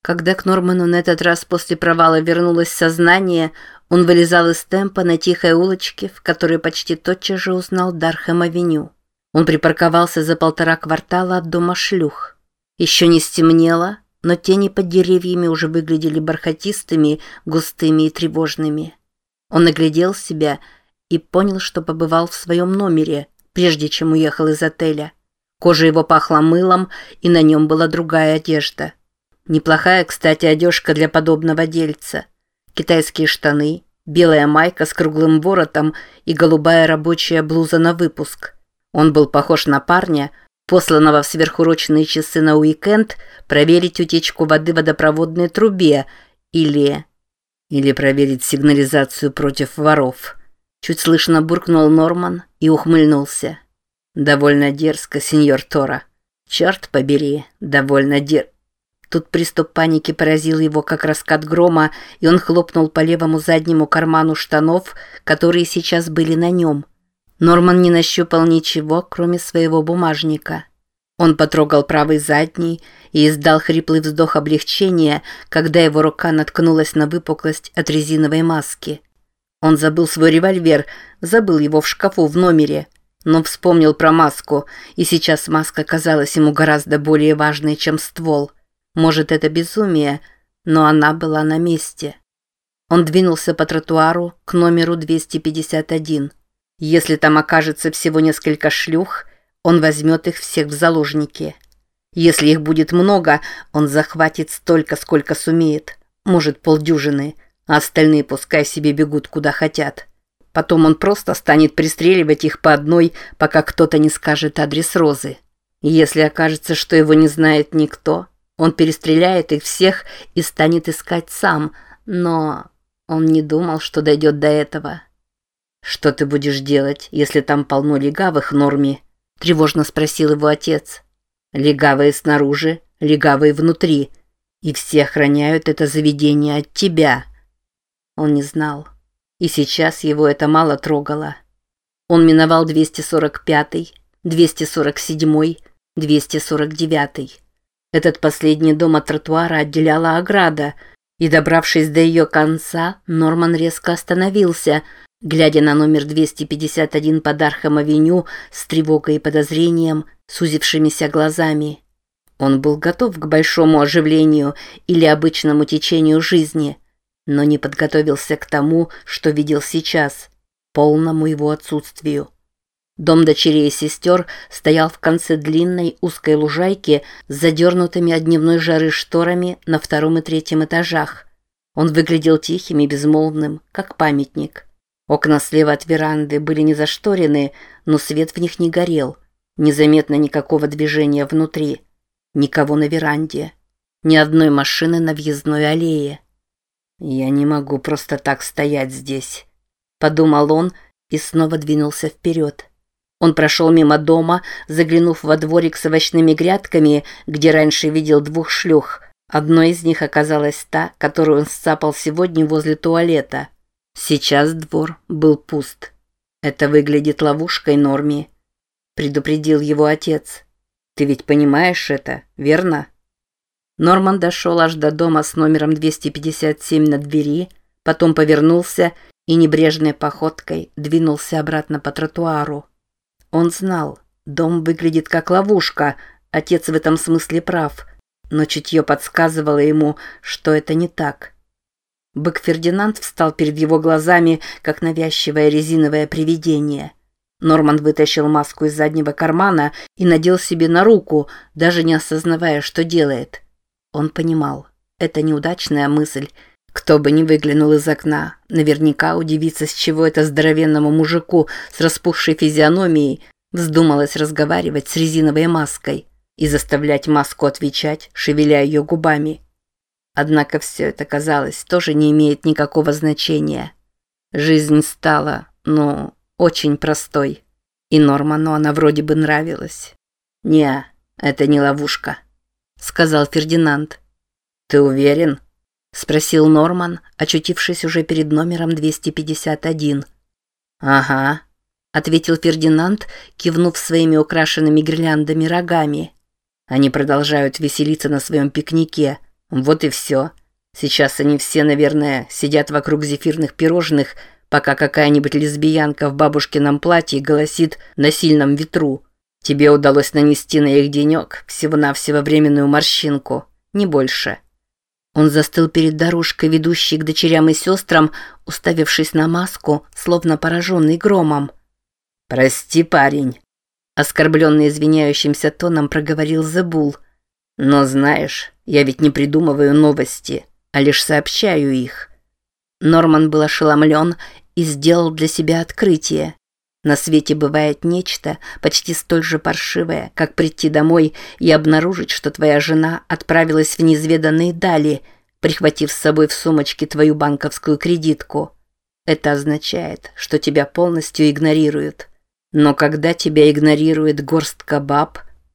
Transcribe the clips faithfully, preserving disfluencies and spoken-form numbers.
Когда к Норману на этот раз после провала вернулось сознание, он вылезал из темпа на тихой улочке, в которой почти тотчас же узнал Дархэм-авеню. Он припарковался за полтора квартала от дома шлюх. Еще не стемнело, но тени под деревьями уже выглядели бархатистыми, густыми и тревожными. Он оглядел себя и понял, что побывал в своем номере, прежде чем уехал из отеля. Кожа его пахла мылом, и на нем была другая одежда. Неплохая, кстати, одежка для подобного дельца. Китайские штаны, белая майка с круглым воротом и голубая рабочая блуза на выпуск. Он был похож на парня, посланного в сверхурочные часы на уикенд проверить утечку воды в водопроводной трубе или... или проверить сигнализацию против воров. Чуть слышно буркнул Норман и ухмыльнулся. «Довольно дерзко, сеньор Тора. Черт побери, довольно дер...» Тут приступ паники поразил его, как раскат грома, и он хлопнул по левому заднему карману штанов, которые сейчас были на нем. Норман не нащупал ничего, кроме своего бумажника. Он потрогал правый задний и издал хриплый вздох облегчения, когда его рука наткнулась на выпуклость от резиновой маски. Он забыл свой револьвер, забыл его в шкафу в номере, но вспомнил про маску, и сейчас маска казалась ему гораздо более важной, чем ствол. Может, это безумие, но она была на месте. Он двинулся по тротуару к номеру двести пятьдесят один. Если там окажется всего несколько шлюх, он возьмет их всех в заложники. Если их будет много, он захватит столько, сколько сумеет, может, полдюжины, а остальные пускай себе бегут куда хотят. Потом он просто станет пристреливать их по одной, пока кто-то не скажет адрес Розы. Если окажется, что его не знает никто, он перестреляет их всех и станет искать сам, но он не думал, что дойдет до этого. «Что ты будешь делать, если там полно легавых, Норми?» – тревожно спросил его отец. «Легавые снаружи, легавые внутри, и все охраняют это заведение от тебя». Он не знал, и сейчас его это мало трогало. Он миновал двести сорок пятый, двести сорок седьмой, двести сорок девятый. Этот последний дом от тротуара отделяла ограда, и, добравшись до ее конца, Норман резко остановился, глядя на номер двести пятьдесят один по Дархэм-авеню с тревогой и подозрением, сузившимися глазами. Он был готов к большому оживлению или обычному течению жизни, но не подготовился к тому, что видел сейчас, полному его отсутствию. Дом дочерей и сестер стоял в конце длинной узкой лужайки с задернутыми от дневной жары шторами на втором и третьем этажах. Он выглядел тихим и безмолвным, как памятник. Окна слева от веранды были не зашторены, но свет в них не горел. Незаметно никакого движения внутри. Никого на веранде. Ни одной машины на въездной аллее. «Я не могу просто так стоять здесь», — подумал он и снова двинулся вперед. Он прошел мимо дома, заглянув во дворик с овощными грядками, где раньше видел двух шлюх. Одной из них оказалась та, которую он сцапал сегодня возле туалета. Сейчас двор был пуст. «Это выглядит ловушкой, Норми», — предупредил его отец. «Ты ведь понимаешь это, верно?» Норман дошел аж до дома с номером двести пятьдесят семь на двери, потом повернулся и небрежной походкой двинулся обратно по тротуару. Он знал, дом выглядит как ловушка, отец в этом смысле прав, но чутье подсказывало ему, что это не так. Бык Фердинанд встал перед его глазами, как навязчивое резиновое привидение. Норман вытащил маску из заднего кармана и надел себе на руку, даже не осознавая, что делает. Он понимал, это неудачная мысль. Кто бы ни выглянул из окна, наверняка удивится, с чего это здоровенному мужику с распухшей физиономией вздумалось разговаривать с резиновой маской и заставлять маску отвечать, шевеля ее губами. Однако все это, казалось, тоже не имеет никакого значения. Жизнь стала, ну, очень простой, и Норману она вроде бы нравилась. «Не, это не ловушка», — сказал Фердинанд. «Ты уверен?» — спросил Норман, очутившись уже перед номером двести пятьдесят один. «Ага», — ответил Фердинанд, кивнув своими украшенными гирляндами рогами. «Они продолжают веселиться на своем пикнике, Вот и все. Сейчас они все, наверное, сидят вокруг зефирных пирожных, пока какая-нибудь лесбиянка в бабушкином платье голосит на сильном ветру. Тебе удалось нанести на их денек всего-навсего временную морщинку, не больше. Он застыл перед дорожкой, ведущей к дочерям и сестрам, уставившись на маску, словно пораженный громом. «Прости, парень», — оскорбленный извиняющимся тоном проговорил Зебул. «Но знаешь, я ведь не придумываю новости, а лишь сообщаю их». Норман был ошеломлен и сделал для себя открытие. На свете бывает нечто почти столь же паршивое, как прийти домой и обнаружить, что твоя жена отправилась в неизведанные дали, прихватив с собой в сумочке твою банковскую кредитку. Это означает, что тебя полностью игнорируют. Но когда тебя игнорирует горстка баб,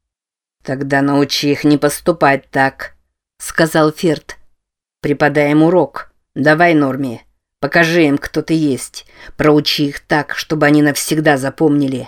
тогда научи их не поступать так, сказал Ферд. Преподай им урок. Давай, Норми. Покажи им, кто ты есть. Проучи их так, чтобы они навсегда запомнили.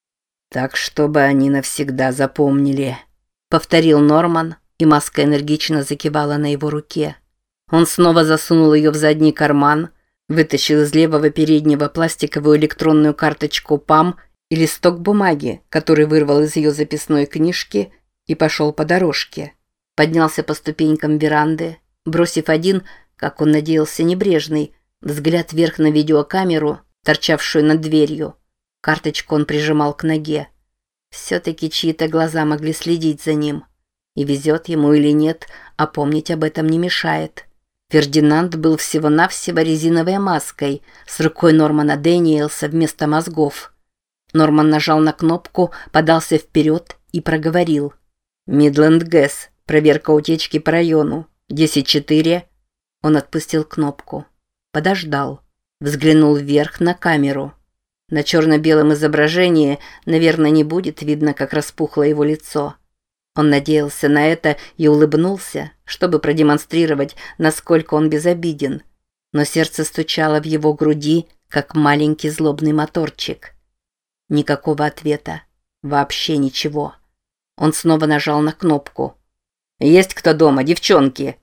Так, чтобы они навсегда запомнили, повторил Норман, и маска энергично закивала на его руке. Он снова засунул ее в задний карман, вытащил из левого переднего пластиковую электронную карточку ПАМ и листок бумаги, который вырвал из ее записной книжки, и пошел по дорожке. Поднялся по ступенькам веранды, бросив один, как он надеялся, небрежный, взгляд вверх на видеокамеру, торчавшую над дверью. Карточку он прижимал к ноге. Все-таки чьи-то глаза могли следить за ним. И везет ему или нет, а помнить об этом не мешает. Фердинанд был всего-навсего резиновой маской с рукой Нормана Дэниелса вместо мозгов. Норман нажал на кнопку, подался вперед и проговорил. «Мидленд Гэс. Проверка утечки по району. десять четыре». Он отпустил кнопку. Подождал. Взглянул вверх на камеру. На черно-белом изображении, наверное, не будет видно, как распухло его лицо. Он надеялся на это и улыбнулся, чтобы продемонстрировать, насколько он безобиден. Но сердце стучало в его груди, как маленький злобный моторчик. Никакого ответа. Вообще ничего. Он снова нажал на кнопку. «Есть кто дома, девчонки?»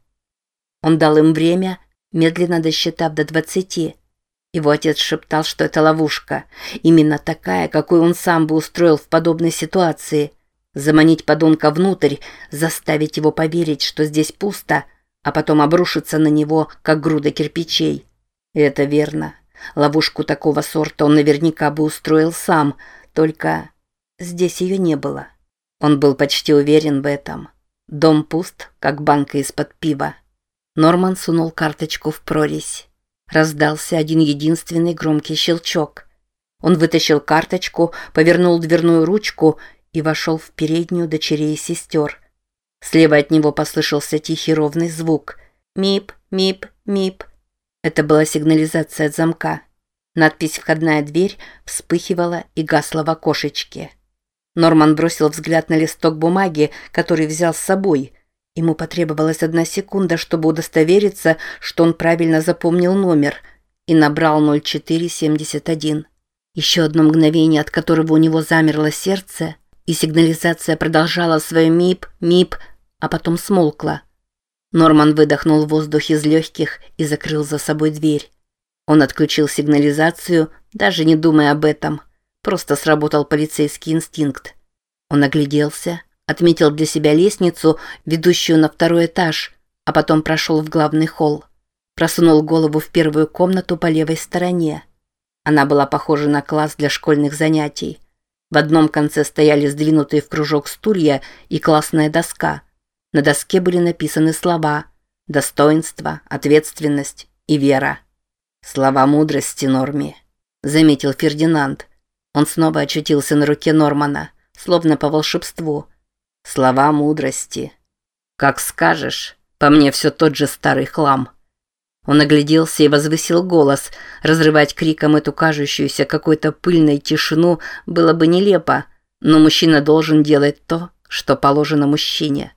Он дал им время, медленно досчитав до двадцати. Его отец шептал, что это ловушка. Именно такая, какую он сам бы устроил в подобной ситуации. Заманить подонка внутрь, заставить его поверить, что здесь пусто, а потом обрушиться на него, как груда кирпичей. И это верно. Ловушку такого сорта он наверняка бы устроил сам, только здесь ее не было. Он был почти уверен в этом. Дом пуст, как банка из-под пива. Норман сунул карточку в прорезь. Раздался один единственный громкий щелчок. Он вытащил карточку, повернул дверную ручку и вошел в переднюю дочерей и сестер. Слева от него послышался тихий ровный звук. Мип, мип, мип. Это была сигнализация от замка. Надпись «Входная дверь» вспыхивала и гасла в окошечке. Норман бросил взгляд на листок бумаги, который взял с собой. Ему потребовалась одна секунда, чтобы удостовериться, что он правильно запомнил номер, и набрал ноль четыре семьдесят один. Еще одно мгновение, от которого у него замерло сердце, и сигнализация продолжала свое мип, мип, а потом смолкла. Норман выдохнул воздух из легких и закрыл за собой дверь. Он отключил сигнализацию, даже не думая об этом. Просто сработал полицейский инстинкт. Он огляделся, отметил для себя лестницу, ведущую на второй этаж, а потом прошел в главный холл. Просунул голову в первую комнату по левой стороне. Она была похожа на класс для школьных занятий. В одном конце стояли сдвинутые в кружок стулья и классная доска. На доске были написаны слова «достоинство», «ответственность» и «вера». «Слова мудрости, Норми», — заметил Фердинанд. Он снова очутился на руке Нормана, словно по волшебству. «Слова мудрости». «Как скажешь, по мне все тот же старый хлам». Он огляделся и возвысил голос. Разрывать криком эту кажущуюся какой-то пыльной тишину было бы нелепо, но мужчина должен делать то, что положено мужчине.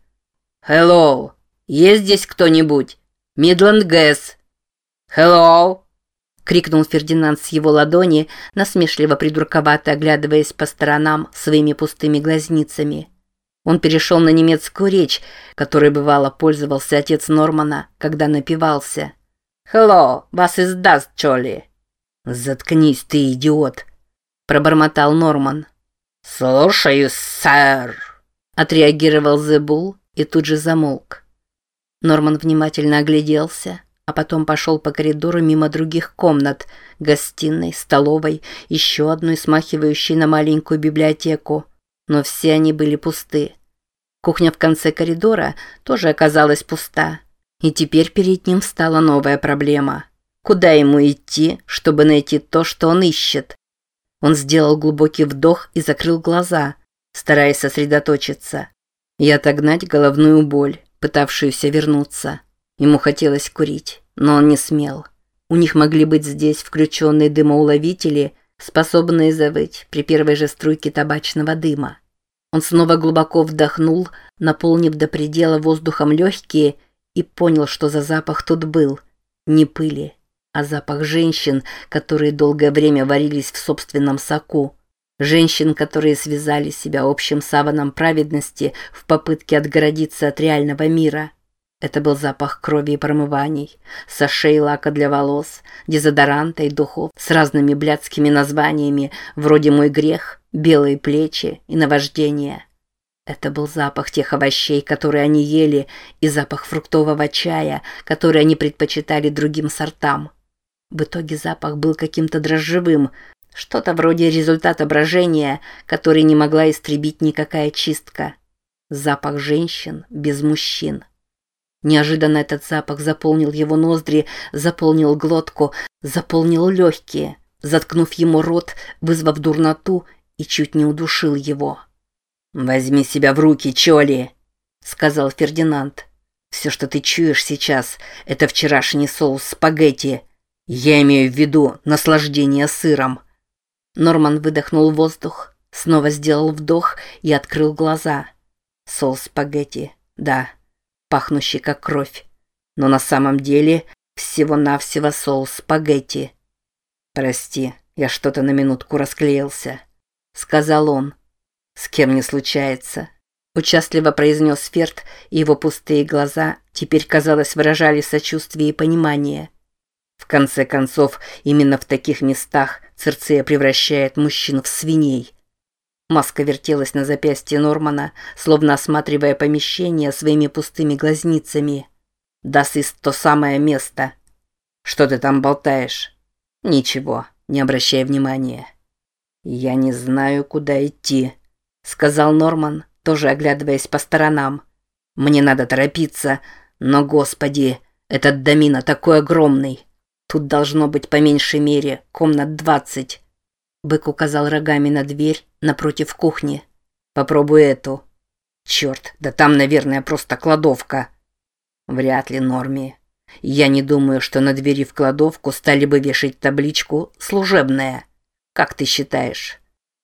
«Hello! Есть здесь кто-нибудь? Мидленд Гэс!» «Hello!» — крикнул Фердинанд с его ладони, насмешливо придурковато оглядываясь по сторонам своими пустыми глазницами. Он перешел на немецкую речь, которой бывало пользовался отец Нормана, когда напивался. «Hello, was ist das, Чоли?» «Заткнись ты, идиот!» – пробормотал Норман. «Слушаюсь, сэр!» – отреагировал The Bull и тут же замолк. Норман внимательно огляделся, а потом пошел по коридору мимо других комнат, гостиной, столовой, еще одной смахивающей на маленькую библиотеку, но все они были пусты. Кухня в конце коридора тоже оказалась пуста, и теперь перед ним встала новая проблема. Куда ему идти, чтобы найти то, что он ищет? Он сделал глубокий вдох и закрыл глаза, стараясь сосредоточиться и отогнать головную боль, пытавшуюся вернуться. Ему хотелось курить, но он не смел. У них могли быть здесь включенные дымоуловители, способные завыть при первой же струйке табачного дыма. Он снова глубоко вдохнул, наполнив до предела воздухом легкие, и понял, что за запах тут был. Не пыли, а запах женщин, которые долгое время варились в собственном соку. Женщин, которые связали себя общим саваном праведности в попытке отгородиться от реального мира. Это был запах крови и промываний, саше и лака для волос, дезодоранта и духов с разными блядскими названиями, вроде «Мой грех», «Белые плечи» и «Наваждение». Это был запах тех овощей, которые они ели, и запах фруктового чая, который они предпочитали другим сортам. В итоге запах был каким-то дрожжевым, что-то вроде результата брожения, который не могла истребить никакая чистка. Запах женщин без мужчин. Неожиданно этот запах заполнил его ноздри, заполнил глотку, заполнил легкие, заткнув ему рот, вызвав дурноту и чуть не удушил его. «Возьми себя в руки, Чоли!» — сказал Фердинанд. «Все, что ты чуешь сейчас, это вчерашний соус спагетти. Я имею в виду наслаждение сыром». Норман выдохнул воздух, снова сделал вдох и открыл глаза. Соус спагетти, да, пахнущий как кровь, но на самом деле всего-навсего соус спагетти. «Прости, я что-то на минутку расклеился», — сказал он. «С кем не случается», — участливо произнес Ферд, и его пустые глаза теперь, казалось, выражали сочувствие и понимание. В конце концов, именно в таких местах Цирцея превращает мужчин в свиней. Маска вертелась на запястье Нормана, словно осматривая помещение своими пустыми глазницами. «Das ist то самое место». «Что ты там болтаешь?» «Ничего, не обращай внимания». «Я не знаю, куда идти», — сказал Норман, тоже оглядываясь по сторонам. «Мне надо торопиться, но, господи, этот домино такой огромный. Тут должно быть по меньшей мере комнат двадцать». Бык указал рогами на дверь напротив кухни. «Попробуй эту». «Черт, да там, наверное, просто кладовка». «Вряд ли, Норми. Я не думаю, что на двери в кладовку стали бы вешать табличку «Служебная». Как ты считаешь?»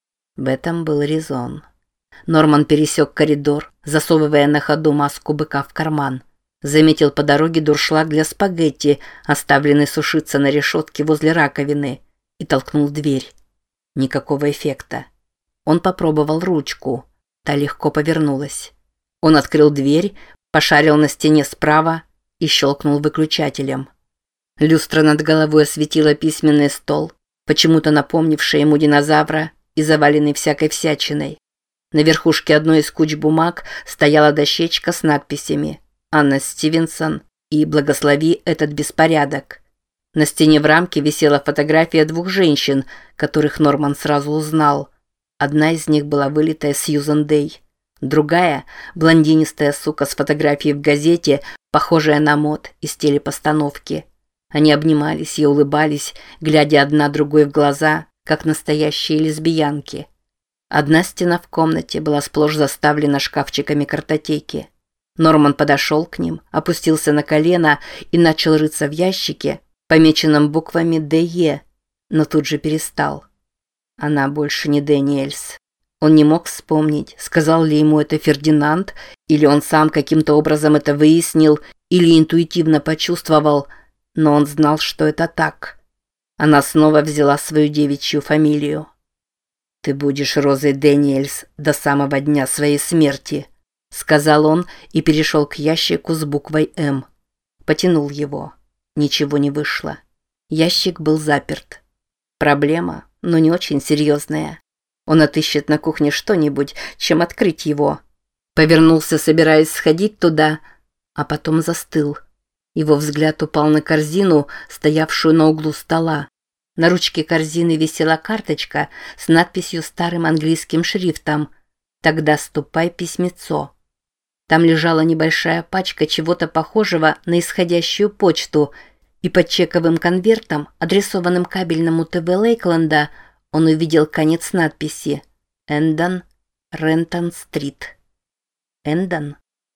В этом был резон. Норман пересек коридор, засовывая на ходу маску быка в карман. Заметил по дороге дуршлаг для спагетти, оставленный сушиться на решетке возле раковины, и толкнул дверь. Никакого эффекта. Он попробовал ручку. Та легко повернулась. Он открыл дверь, пошарил на стене справа и щелкнул выключателем. Люстра над головой осветила письменный стол, почему-то напомнивший ему динозавра и заваленный всякой всячиной. На верхушке одной из куч бумаг стояла дощечка с надписями «Анна Стивенсон» и «Благослови этот беспорядок». На стене в рамке висела фотография двух женщин, которых Норман сразу узнал. Одна из них была вылитая Сьюзен Дэй. Другая – блондинистая сука с фотографией в газете, похожая на мод из телепостановки. Они обнимались и улыбались, глядя одна другой в глаза, как настоящие лесбиянки. Одна стена в комнате была сплошь заставлена шкафчиками картотеки. Норман подошел к ним, опустился на колено и начал рыться в ящике, помеченном буквами «Д Е», но тут же перестал. Она больше не Дэниэльс. Он не мог вспомнить, сказал ли ему это Фердинанд, или он сам каким-то образом это выяснил, или интуитивно почувствовал, но он знал, что это так. Она снова взяла свою девичью фамилию. «Ты будешь Розой Дэниельс до самого дня своей смерти», — сказал он и перешел к ящику с буквой «М». Потянул его. Ничего не вышло. Ящик был заперт. Проблема, но не очень серьезная. Он отыщет на кухне что-нибудь, чем открыть его. Повернулся, собираясь сходить туда, а потом застыл. Его взгляд упал на корзину, стоявшую на углу стола. На ручке корзины висела карточка с надписью старым английским шрифтом «Тогда ступай, письмецо». Там лежала небольшая пачка чего-то похожего на исходящую почту, и под чековым конвертом, адресованным кабельному ТВ Лейкленда, он увидел конец надписи «Эндон, Рентон-стрит». Эндон?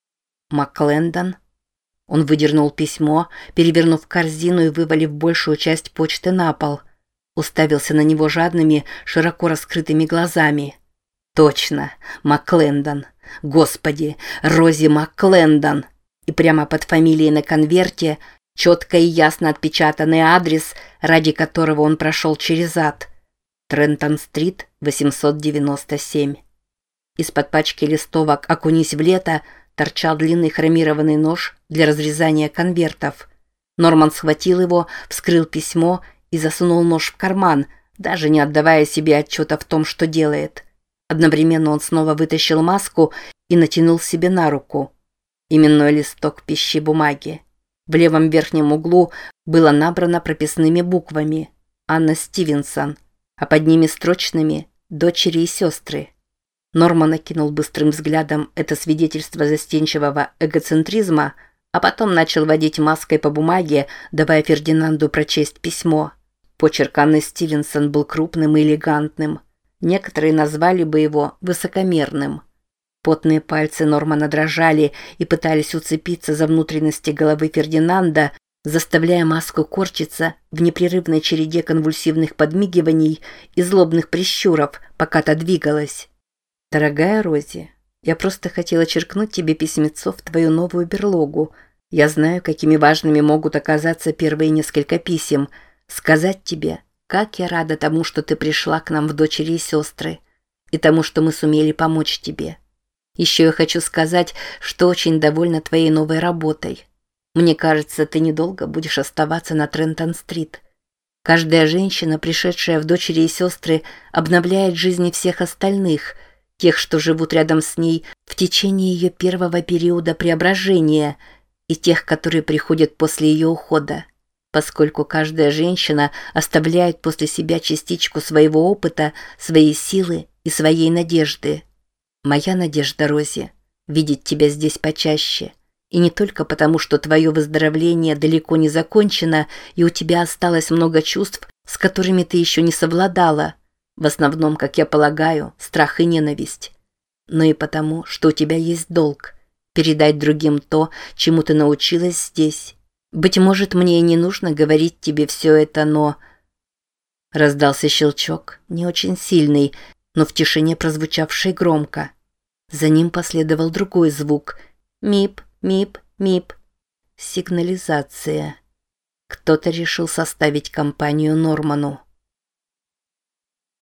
Маклендон? Он выдернул письмо, перевернув корзину и вывалив большую часть почты на пол. Уставился на него жадными, широко раскрытыми глазами. Точно, Маклендон. Господи, Рози Маклендон. И прямо под фамилией на конверте четко и ясно отпечатанный адрес, ради которого он прошел через ад. Трентон-стрит, восемьсот девяносто семь. Из-под пачки листовок «Окунись в лето» торчал длинный хромированный нож для разрезания конвертов. Норман схватил его, вскрыл письмо и засунул нож в карман, даже не отдавая себе отчета в том, что делает. Одновременно он снова вытащил маску и натянул себе на руку. Именной листок пищи бумаги. В левом верхнем углу было набрано прописными буквами «Анна Стивенсон», а под ними строчными «Дочери и сестры». Норман окинул быстрым взглядом это свидетельство застенчивого эгоцентризма, а потом начал водить маской по бумаге, давая Фердинанду прочесть письмо. Почерк Анны Стивенсон был крупным и элегантным. Некоторые назвали бы его высокомерным. Потные пальцы Нормана дрожали и пытались уцепиться за внутренности головы Фердинанда, заставляя маску корчиться в непрерывной череде конвульсивных подмигиваний и злобных прищуров, пока та двигалась. «Дорогая Рози, я просто хотела черкнуть тебе письмецо в твою новую берлогу. Я знаю, какими важными могут оказаться первые несколько писем. Сказать тебе, как я рада тому, что ты пришла к нам в дочери и сестры, и тому, что мы сумели помочь тебе. Еще я хочу сказать, что очень довольна твоей новой работой. Мне кажется, ты недолго будешь оставаться на Трентон-стрит. Каждая женщина, пришедшая в дочери и сестры, обновляет жизни всех остальных, тех, что живут рядом с ней в течение ее первого периода преображения, и тех, которые приходят после ее ухода. Поскольку каждая женщина оставляет после себя частичку своего опыта, своей силы и своей надежды. Моя надежда, Рози, видеть тебя здесь почаще. И не только потому, что твое выздоровление далеко не закончено, и у тебя осталось много чувств, с которыми ты еще не совладала. В основном, как я полагаю, страх и ненависть. Но и потому, что у тебя есть долг – передать другим то, чему ты научилась здесь. Быть может, мне и не нужно говорить тебе все это, но... Раздался щелчок, не очень сильный, но в тишине прозвучавший громко. За ним последовал другой звук. Мип, мип, мип. Сигнализация. Кто-то решил составить компанию Норману.